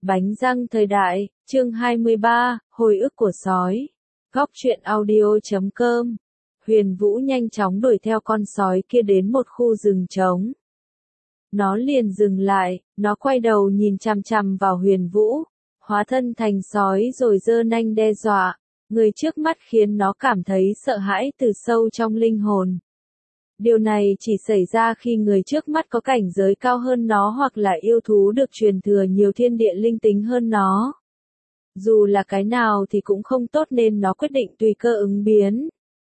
Bánh răng thời đại, chương 23, hồi ức của sói. Góc truyện audio.com. Huyền Vũ nhanh chóng đuổi theo con sói kia đến một khu rừng trống. Nó liền dừng lại, nó quay đầu nhìn chằm chằm vào Huyền Vũ, hóa thân thành sói rồi giơ nanh đe dọa. Người trước mắt khiến nó cảm thấy sợ hãi từ sâu trong linh hồn. Điều này chỉ xảy ra khi người trước mắt có cảnh giới cao hơn nó hoặc là yêu thú được truyền thừa nhiều thiên địa linh tính hơn nó. Dù là cái nào thì cũng không tốt nên nó quyết định tùy cơ ứng biến.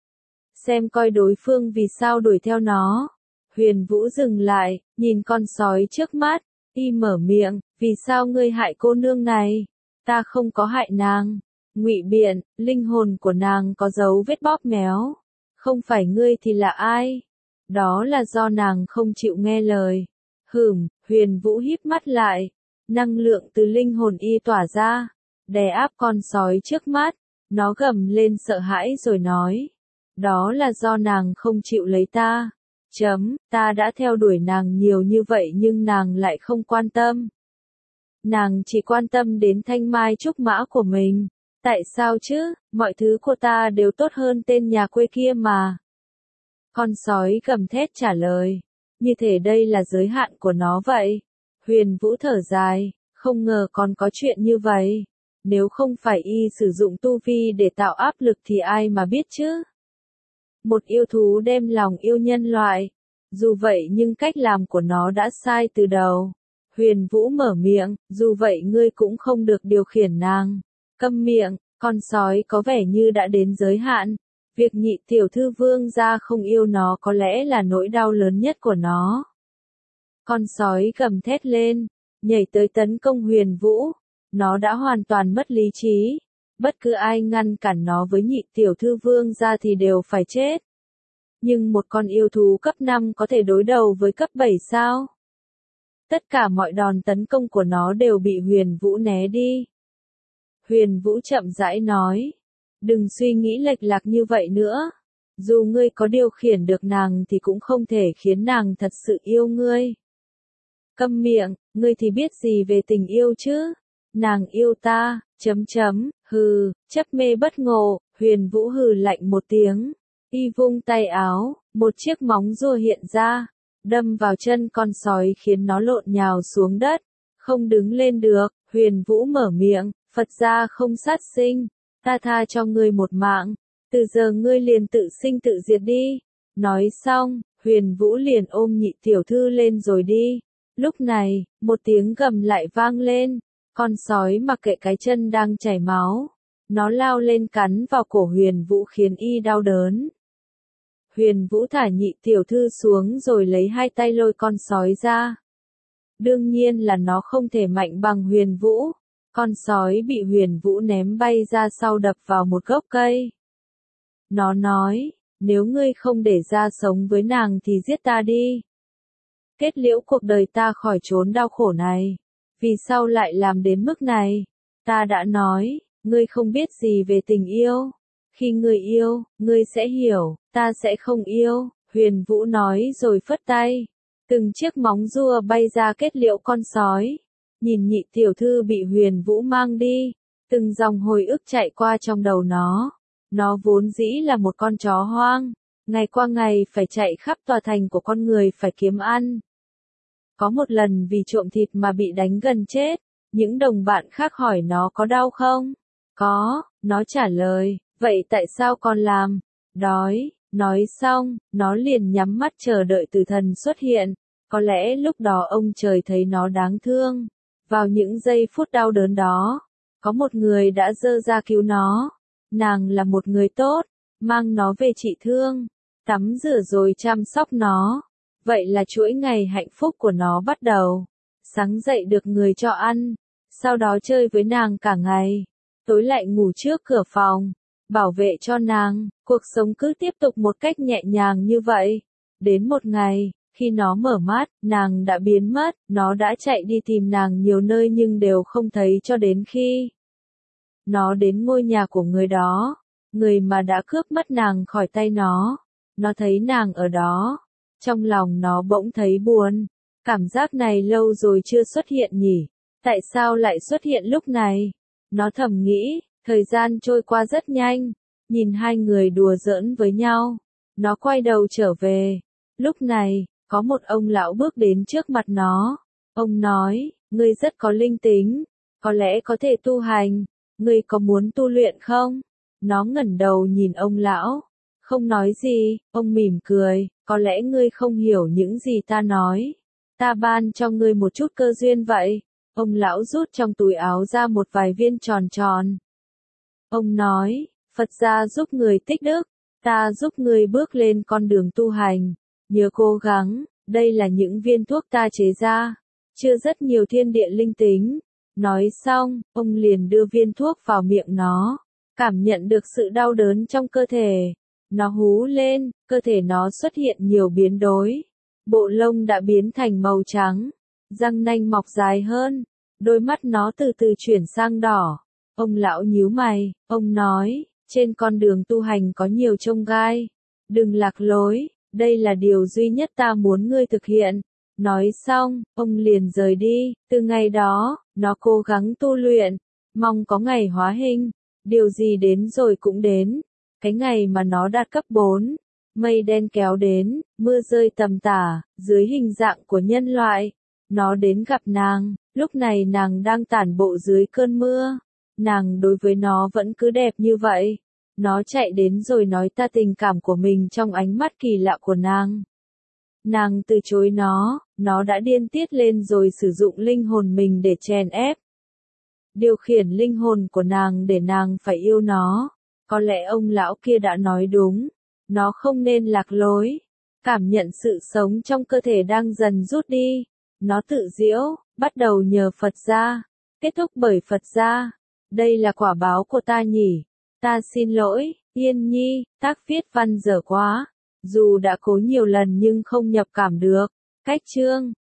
Xem coi đối phương vì sao đuổi theo nó. Huyền Vũ dừng lại, nhìn con sói trước mắt, y mở miệng, vì sao ngươi hại cô nương này? Ta không có hại nàng. Ngụy biện, linh hồn của nàng có dấu vết bóp méo. Không phải ngươi thì là ai? Đó là do nàng không chịu nghe lời. Huyền Vũ híp mắt lại. Năng lượng từ linh hồn y tỏa ra, đè áp con sói trước mắt. Nó gầm lên sợ hãi rồi nói. Đó là do nàng không chịu lấy ta. Ta đã theo đuổi nàng nhiều như vậy nhưng nàng lại không quan tâm. Nàng chỉ quan tâm đến thanh mai trúc mã của mình. Tại sao chứ, mọi thứ của ta đều tốt hơn tên nhà quê kia mà. Con sói gầm thét trả lời, như thể đây là giới hạn của nó vậy. Huyền Vũ thở dài, không ngờ còn có chuyện như vậy. Nếu không phải y sử dụng tu vi để tạo áp lực thì ai mà biết chứ. Một yêu thú đem lòng yêu nhân loại. Dù vậy nhưng cách làm của nó đã sai từ đầu. Huyền Vũ mở miệng, dù vậy ngươi cũng không được điều khiển nàng. Câm miệng, con sói có vẻ như đã đến giới hạn. Việc nhị tiểu thư vương gia không yêu nó có lẽ là nỗi đau lớn nhất của nó. Con sói gầm thét lên, nhảy tới tấn công Huyền Vũ. Nó đã hoàn toàn mất lý trí. Bất cứ ai ngăn cản nó với nhị tiểu thư vương gia thì đều phải chết. Nhưng một con yêu thú cấp 5 có thể đối đầu với cấp 7 sao? Tất cả mọi đòn tấn công của nó đều bị Huyền Vũ né đi. Huyền Vũ chậm rãi nói. Đừng suy nghĩ lệch lạc như vậy nữa. Dù ngươi có điều khiển được nàng thì cũng không thể khiến nàng thật sự yêu ngươi. Câm miệng, ngươi thì biết gì về tình yêu chứ? Nàng yêu ta, chấp mê bất ngộ. Huyền Vũ hừ lạnh một tiếng. Y vung tay áo, một chiếc móng rùa hiện ra, đâm vào chân con sói khiến nó lộn nhào xuống đất, không đứng lên được. Huyền Vũ mở miệng, Phật gia không sát sinh, ta tha cho ngươi một mạng, từ giờ ngươi liền tự sinh tự diệt đi. Nói xong, Huyền Vũ liền ôm nhị tiểu thư lên rồi đi. Lúc này, một tiếng gầm lại vang lên, con sói mặc kệ cái chân đang chảy máu, nó lao lên cắn vào cổ Huyền Vũ khiến y đau đớn. Huyền Vũ thả nhị tiểu thư xuống rồi lấy hai tay lôi con sói ra. Đương nhiên là nó không thể mạnh bằng Huyền Vũ. Con sói bị Huyền Vũ ném bay ra sau đập vào một gốc cây. Nó nói, nếu ngươi không để ra sống với nàng thì giết ta đi. Kết liễu cuộc đời ta khỏi chốn đau khổ này. Vì sao lại làm đến mức này? Ta đã nói, ngươi không biết gì về tình yêu. Khi ngươi yêu, ngươi sẽ hiểu, ta sẽ không yêu. Huyền Vũ nói rồi phất tay. Từng chiếc móng rùa bay ra kết liễu con sói. Nhìn nhị tiểu thư bị Huyền Vũ mang đi, từng dòng hồi ức chạy qua trong đầu nó. Nó vốn dĩ là một con chó hoang, ngày qua ngày phải chạy khắp tòa thành của con người phải kiếm ăn. Có một lần vì trộm thịt mà bị đánh gần chết, những đồng bạn khác hỏi nó có đau không? Có, nó trả lời, vậy tại sao con làm? Đói. Nói xong, nó liền nhắm mắt chờ đợi tử thần xuất hiện. Có lẽ lúc đó ông trời thấy nó đáng thương. Vào những giây phút đau đớn đó, có một người đã giơ ra cứu nó. Nàng là một người tốt, mang nó về trị thương, tắm rửa rồi chăm sóc nó. Vậy là chuỗi ngày hạnh phúc của nó bắt đầu. Sáng dậy được người cho ăn, sau đó chơi với nàng cả ngày, tối lại ngủ trước cửa phòng, bảo vệ cho nàng. Cuộc sống cứ tiếp tục một cách nhẹ nhàng như vậy. Đến một ngày, khi nó mở mắt, nàng đã biến mất. Nó đã chạy đi tìm nàng nhiều nơi nhưng đều không thấy cho đến khi nó đến ngôi nhà của người đó, người mà đã cướp mất nàng khỏi tay nó. Nó thấy nàng ở đó. Trong lòng nó bỗng thấy buồn. Cảm giác này lâu rồi chưa xuất hiện nhỉ. Tại sao lại xuất hiện lúc này? Nó thầm nghĩ, thời gian trôi qua rất nhanh, nhìn hai người đùa giỡn với nhau. Nó quay đầu trở về. Lúc này, có một ông lão bước đến trước mặt nó. Ông nói, ngươi rất có linh tính, có lẽ có thể tu hành, ngươi có muốn tu luyện không? Nó ngẩng đầu nhìn ông lão, không nói gì, ông mỉm cười, có lẽ ngươi không hiểu những gì ta nói. Ta ban cho ngươi một chút cơ duyên vậy. Ông lão rút trong túi áo ra một vài viên tròn tròn. Ông nói, Phật gia giúp người tích đức, ta giúp người bước lên con đường tu hành. Nhớ cố gắng, đây là những viên thuốc ta chế ra, chưa rất nhiều thiên địa linh tính. Nói xong, ông liền đưa viên thuốc vào miệng nó, cảm nhận được sự đau đớn trong cơ thể. Nó hú lên, cơ thể nó xuất hiện nhiều biến đổi. Bộ lông đã biến thành màu trắng, răng nanh mọc dài hơn, đôi mắt nó từ từ chuyển sang đỏ. Ông lão nhíu mày, ông nói, trên con đường tu hành có nhiều chông gai. Đừng lạc lối, đây là điều duy nhất ta muốn ngươi thực hiện. Nói xong, ông liền rời đi. Từ ngày đó, nó cố gắng tu luyện, mong có ngày hóa hình. Điều gì đến rồi cũng đến. Cái ngày mà nó đạt cấp 4, mây đen kéo đến, mưa rơi tầm tả, dưới hình dạng của nhân loại. Nó đến gặp nàng, lúc này nàng đang tản bộ dưới cơn mưa. Nàng đối với nó vẫn cứ đẹp như vậy. Nó chạy đến rồi nói ta tình cảm của mình trong ánh mắt kỳ lạ của nàng. Nàng từ chối nó đã điên tiết lên rồi sử dụng linh hồn mình để chèn ép. Điều khiển linh hồn của nàng để nàng phải yêu nó. Có lẽ ông lão kia đã nói đúng. Nó không nên lạc lối. Cảm nhận sự sống trong cơ thể đang dần rút đi. Nó tự giễu, bắt đầu nhờ Phật gia. Kết thúc bởi Phật gia. Đây là quả báo của ta nhỉ. Ta xin lỗi, Yên Nhi, tác viết văn dở quá. Dù đã cố nhiều lần nhưng không nhập cảm được. Cách chương